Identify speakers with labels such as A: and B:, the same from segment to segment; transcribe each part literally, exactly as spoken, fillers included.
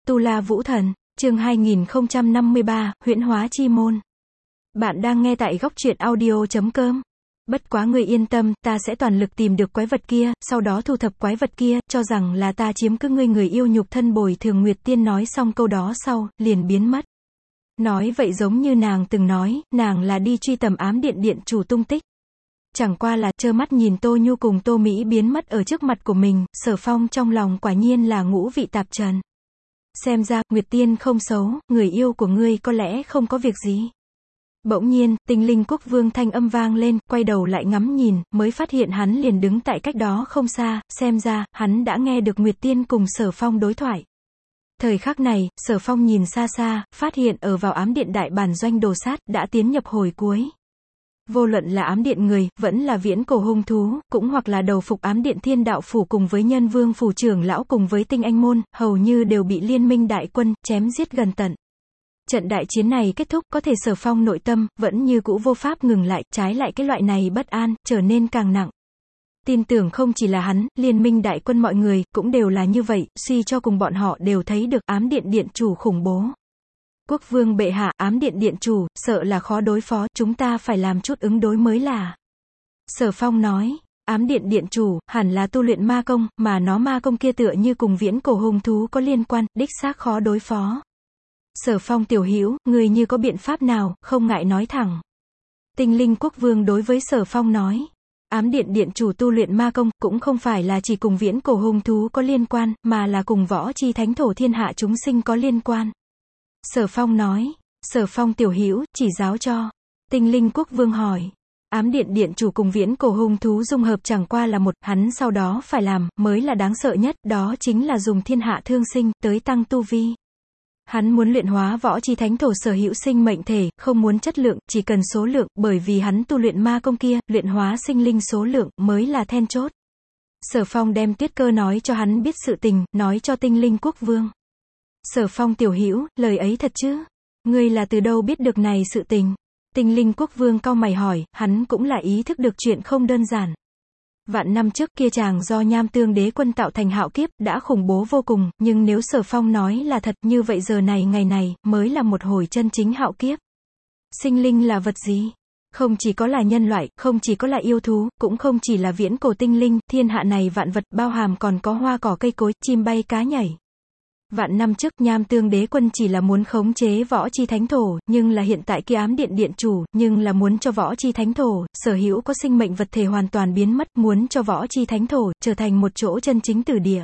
A: Tu La Vũ Thần, chương hai nghìn không trăm năm mươi ba, huyễn hóa chi môn. Bạn đang nghe tại góc truyện audio chấm com. Bất quá ngươi yên tâm, ta sẽ toàn lực tìm được quái vật kia, sau đó thu thập quái vật kia, cho rằng là ta chiếm cứ ngươi người yêu nhục thân bồi thường. Nguyệt Tiên nói xong câu đó sau, liền biến mất. Nói vậy giống như nàng từng nói, nàng là đi truy tầm ám điện điện chủ tung tích. Chẳng qua là, trơ mắt nhìn Tô Nhu cùng Tô Mỹ biến mất ở trước mặt của mình, Sở Phong trong lòng quả nhiên là ngũ vị tạp trần. Xem ra, Nguyệt Tiên không xấu, người yêu của ngươi có lẽ không có việc gì. Bỗng nhiên, Tinh Linh Quốc Vương thanh âm vang lên, quay đầu lại ngắm nhìn, mới phát hiện hắn liền đứng tại cách đó không xa, xem ra, hắn đã nghe được Nguyệt Tiên cùng Sở Phong đối thoại. Thời khắc này, Sở Phong nhìn xa xa, phát hiện ở vào ám điện đại bản doanh đồ sát, đã tiến nhập hồi cuối. Vô luận là ám điện người, vẫn là viễn cổ hung thú, cũng hoặc là đầu phục ám điện thiên đạo phủ cùng với nhân vương phủ trưởng lão cùng với tinh anh môn, hầu như đều bị liên minh đại quân, chém giết gần tận. Trận đại chiến này kết thúc, có thể Sở Phong nội tâm, vẫn như cũ vô pháp ngừng lại, trái lại cái loại này bất an, trở nên càng nặng. Tin tưởng không chỉ là hắn, liên minh đại quân mọi người, cũng đều là như vậy, suy cho cùng bọn họ đều thấy được ám điện điện chủ khủng bố. Quốc vương bệ hạ, ám điện điện chủ, sợ là khó đối phó, chúng ta phải làm chút ứng đối mới là. Sở Phong nói, ám điện điện chủ, hẳn là tu luyện ma công, mà nó ma công kia tựa như cùng viễn cổ hung thú có liên quan, đích xác khó đối phó. Sở Phong tiểu hữu, người như có biện pháp nào, không ngại nói thẳng. Tinh Linh Quốc Vương đối với Sở Phong nói, ám điện điện chủ tu luyện ma công, cũng không phải là chỉ cùng viễn cổ hung thú có liên quan, mà là cùng võ chi thánh thổ thiên hạ chúng sinh có liên quan. Sở Phong nói, Sở Phong tiểu hữu, chỉ giáo cho. Tinh Linh Quốc Vương hỏi, ám điện điện chủ cùng viễn cổ hung thú dung hợp chẳng qua là một, hắn sau đó phải làm, mới là đáng sợ nhất, đó chính là dùng thiên hạ thương sinh, tới tăng tu vi. Hắn muốn luyện hóa võ chi thánh thổ sở hữu sinh mệnh thể, không muốn chất lượng, chỉ cần số lượng, bởi vì hắn tu luyện ma công kia, luyện hóa sinh linh số lượng, mới là then chốt. Sở Phong đem Tuyết Cơ nói cho hắn biết sự tình, nói cho Tinh Linh Quốc Vương. Sở Phong tiểu hữu, lời ấy thật chứ? Ngươi là từ đâu biết được này sự tình? Tinh Linh Quốc Vương cau mày hỏi, hắn cũng là ý thức được chuyện không đơn giản. Vạn năm trước kia chàng do Nham Tương Đế quân tạo thành hạo kiếp, đã khủng bố vô cùng, nhưng nếu Sở Phong nói là thật, như vậy giờ này ngày này, mới là một hồi chân chính hạo kiếp. Sinh linh là vật gì? Không chỉ có là nhân loại, không chỉ có là yêu thú, cũng không chỉ là viễn cổ tinh linh, thiên hạ này vạn vật, bao hàm còn có hoa cỏ cây cối, chim bay cá nhảy. Vạn năm trước, Nham Tương Đế quân chỉ là muốn khống chế võ chi thánh thổ, nhưng là hiện tại kia ám điện điện chủ, nhưng là muốn cho võ chi thánh thổ, sở hữu có sinh mệnh vật thể hoàn toàn biến mất, muốn cho võ chi thánh thổ, trở thành một chỗ chân chính tử địa.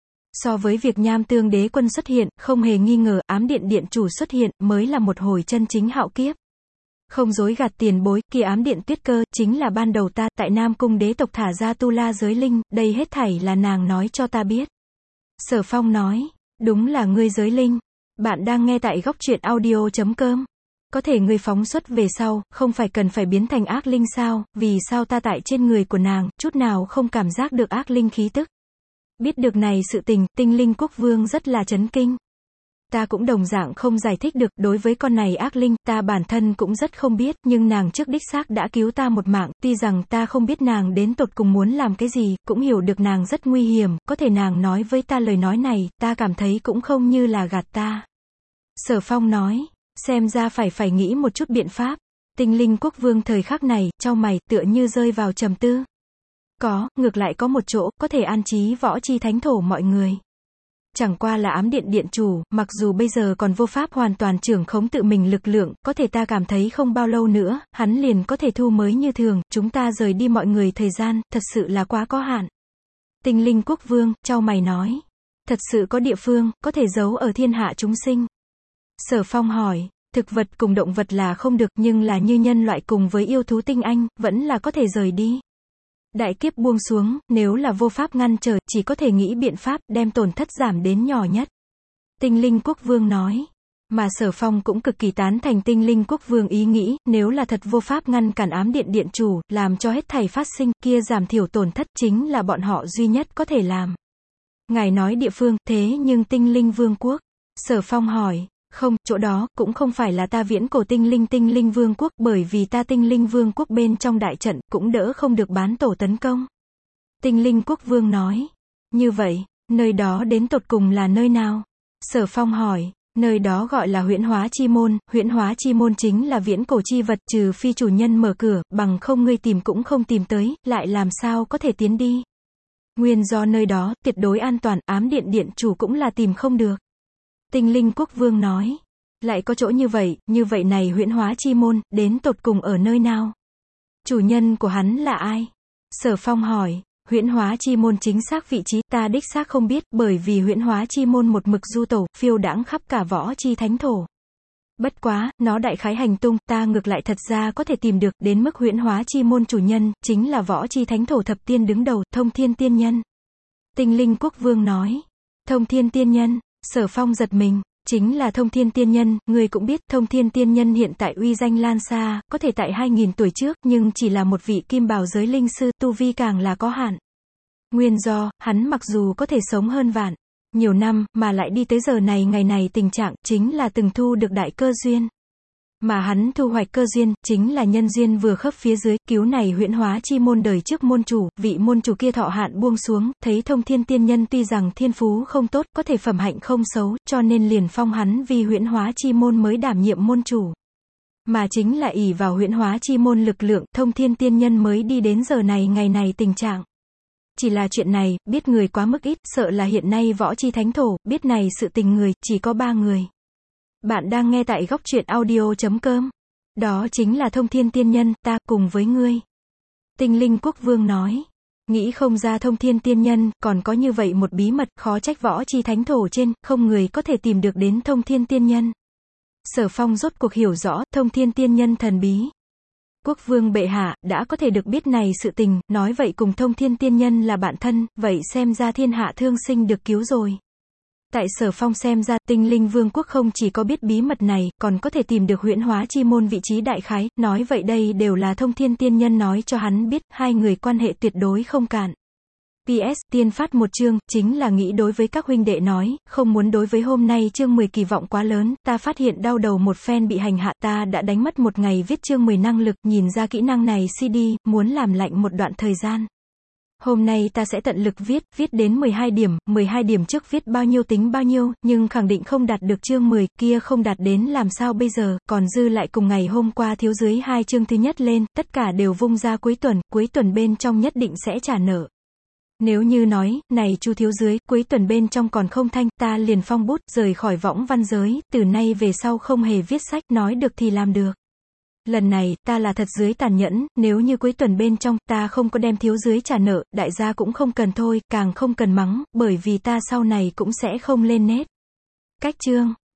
A: So với việc Nham Tương Đế quân xuất hiện, không hề nghi ngờ, ám điện điện chủ xuất hiện, mới là một hồi chân chính hạo kiếp. Không dối gạt tiền bối, kia ám điện Tuyết Cơ, chính là ban đầu ta, tại Nam Cung đế tộc thả ra tu la giới linh, đây hết thảy là nàng nói cho ta biết. Sở Phong nói, đúng là ngươi giới linh. Bạn đang nghe tại góc truyện audio chấm com. Có thể ngươi phóng xuất về sau, không phải cần phải biến thành ác linh sao, vì sao ta tại trên người của nàng, chút nào không cảm giác được ác linh khí tức. Biết được này sự tình, Tinh Linh Quốc Vương rất là chấn kinh. Ta cũng đồng dạng không giải thích được, đối với con này ác linh, ta bản thân cũng rất không biết, nhưng nàng trước đích xác đã cứu ta một mạng, tuy rằng ta không biết nàng đến tột cùng muốn làm cái gì, cũng hiểu được nàng rất nguy hiểm, có thể nàng nói với ta lời nói này, ta cảm thấy cũng không như là gạt ta. Sở Phong nói, xem ra phải phải nghĩ một chút biện pháp. Tinh Linh Quốc Vương thời khắc này, chau mày, tựa như rơi vào trầm tư. Có, ngược lại có một chỗ, có thể an trí võ chi thánh thổ mọi người. Chẳng qua là ám điện điện chủ, mặc dù bây giờ còn vô pháp hoàn toàn trưởng khống tự mình lực lượng, có thể ta cảm thấy không bao lâu nữa, hắn liền có thể thu mới như thường, chúng ta rời đi mọi người thời gian, thật sự là quá có hạn. Tinh Linh Quốc Vương, chau mày nói, thật sự có địa phương, có thể giấu ở thiên hạ chúng sinh. Sở Phong hỏi, thực vật cùng động vật là không được, nhưng là như nhân loại cùng với yêu thú tinh anh, vẫn là có thể rời đi. Đại kiếp buông xuống, nếu là vô pháp ngăn trở, chỉ có thể nghĩ biện pháp, đem tổn thất giảm đến nhỏ nhất. Tinh Linh Quốc Vương nói. Mà Sở Phong cũng cực kỳ tán thành Tinh Linh Quốc Vương ý nghĩ, nếu là thật vô pháp ngăn cản ám điện điện chủ, làm cho hết thảy phát sinh, kia giảm thiểu tổn thất chính là bọn họ duy nhất có thể làm. Ngài nói địa phương, thế nhưng Tinh Linh Vương quốc. Sở Phong hỏi. Không, chỗ đó, cũng không phải là ta viễn cổ tinh linh tinh linh vương quốc, bởi vì ta tinh linh vương quốc bên trong đại trận, cũng đỡ không được bán tổ tấn công. Tinh Linh Quốc Vương nói. Như vậy, nơi đó đến tột cùng là nơi nào? Sở Phong hỏi, nơi đó gọi là huyễn hóa chi môn, huyễn hóa chi môn chính là viễn cổ chi vật, trừ phi chủ nhân mở cửa, bằng không ngươi tìm cũng không tìm tới, lại làm sao có thể tiến đi. Nguyên do nơi đó, tuyệt đối an toàn, ám điện điện chủ cũng là tìm không được. Tinh linh quốc vương nói, lại có chỗ như vậy, như vậy này huyễn hóa chi môn, đến tột cùng ở nơi nào? Chủ nhân của hắn là ai? Sở Phong hỏi, huyễn hóa chi môn chính xác vị trí, ta đích xác không biết, bởi vì huyễn hóa chi môn một mực du tẩu, phiêu đãng khắp cả võ chi thánh thổ. Bất quá, nó đại khái hành tung, ta ngược lại thật ra có thể tìm được, đến mức huyễn hóa chi môn chủ nhân, chính là võ chi thánh thổ thập tiên đứng đầu, Thông Thiên Tiên Nhân. Tinh linh quốc vương nói, Thông Thiên Tiên Nhân, Sở Phong giật mình, chính là Thông Thiên Tiên Nhân, người cũng biết, Thông Thiên Tiên Nhân hiện tại uy danh lan xa, có thể tại hai nghìn tuổi trước, nhưng chỉ là một vị kim bào giới linh sư, tu vi càng là có hạn. Nguyên do, hắn mặc dù có thể sống hơn vạn nhiều năm, mà lại đi tới giờ này ngày này tình trạng, chính là từng thu được đại cơ duyên. Mà hắn thu hoạch cơ duyên, chính là nhân duyên vừa khớp phía dưới, cứu này huyễn hóa chi môn đời trước môn chủ, vị môn chủ kia thọ hạn buông xuống, thấy Thông Thiên Tiên Nhân tuy rằng thiên phú không tốt, có thể phẩm hạnh không xấu, cho nên liền phong hắn vì huyễn hóa chi môn mới đảm nhiệm môn chủ. Mà chính là ỷ vào huyễn hóa chi môn lực lượng, Thông Thiên Tiên Nhân mới đi đến giờ này ngày này tình trạng. Chỉ là chuyện này, biết người quá mức ít, sợ là hiện nay võ chi thánh thổ, biết này sự tình người, chỉ có ba người. Bạn đang nghe tại góc truyện audio chấm com. Đó chính là Thông Thiên Tiên Nhân, ta, cùng với ngươi. Tinh linh quốc vương nói. Nghĩ không ra Thông Thiên Tiên Nhân, còn có như vậy một bí mật, khó trách võ chi thánh thổ trên, không người có thể tìm được đến Thông Thiên Tiên Nhân. Sở Phong rốt cuộc hiểu rõ, Thông Thiên Tiên Nhân thần bí. Quốc vương bệ hạ, đã có thể được biết này sự tình, nói vậy cùng Thông Thiên Tiên Nhân là bạn thân, vậy xem ra thiên hạ thương sinh được cứu rồi. Tại Sở Phong xem ra, tinh linh vương quốc không chỉ có biết bí mật này, còn có thể tìm được huyễn hóa chi môn vị trí đại khái, nói vậy đây đều là Thông Thiên Tiên Nhân nói cho hắn biết, hai người quan hệ tuyệt đối không cạn. pê ét, tiên phát một chương, chính là nghĩ đối với các huynh đệ nói, không muốn đối với hôm nay chương mười kỳ vọng quá lớn, ta phát hiện đau đầu một phen bị hành hạ, ta đã đánh mất một ngày viết chương mười năng lực, nhìn ra kỹ năng này xê đê, muốn làm lạnh một đoạn thời gian. Hôm nay ta sẽ tận lực viết, viết đến mười hai điểm, mười hai điểm trước viết bao nhiêu tính bao nhiêu, nhưng khẳng định không đạt được chương mười, kia không đạt đến làm sao bây giờ, còn dư lại cùng ngày hôm qua thiếu dưới hai chương thứ nhất lên, tất cả đều vung ra cuối tuần, cuối tuần bên trong nhất định sẽ trả nợ. Nếu như nói, này Chu thiếu dưới, cuối tuần bên trong còn không thanh, ta liền phong bút, rời khỏi võng văn giới, từ nay về sau không hề viết sách, nói được thì làm được. Lần này, ta là thật dưới tàn nhẫn, nếu như cuối tuần bên trong, ta không có đem thiếu dưới trả nợ, đại gia cũng không cần thôi, càng không cần mắng, bởi vì ta sau này cũng sẽ không lên nét. Cách chương.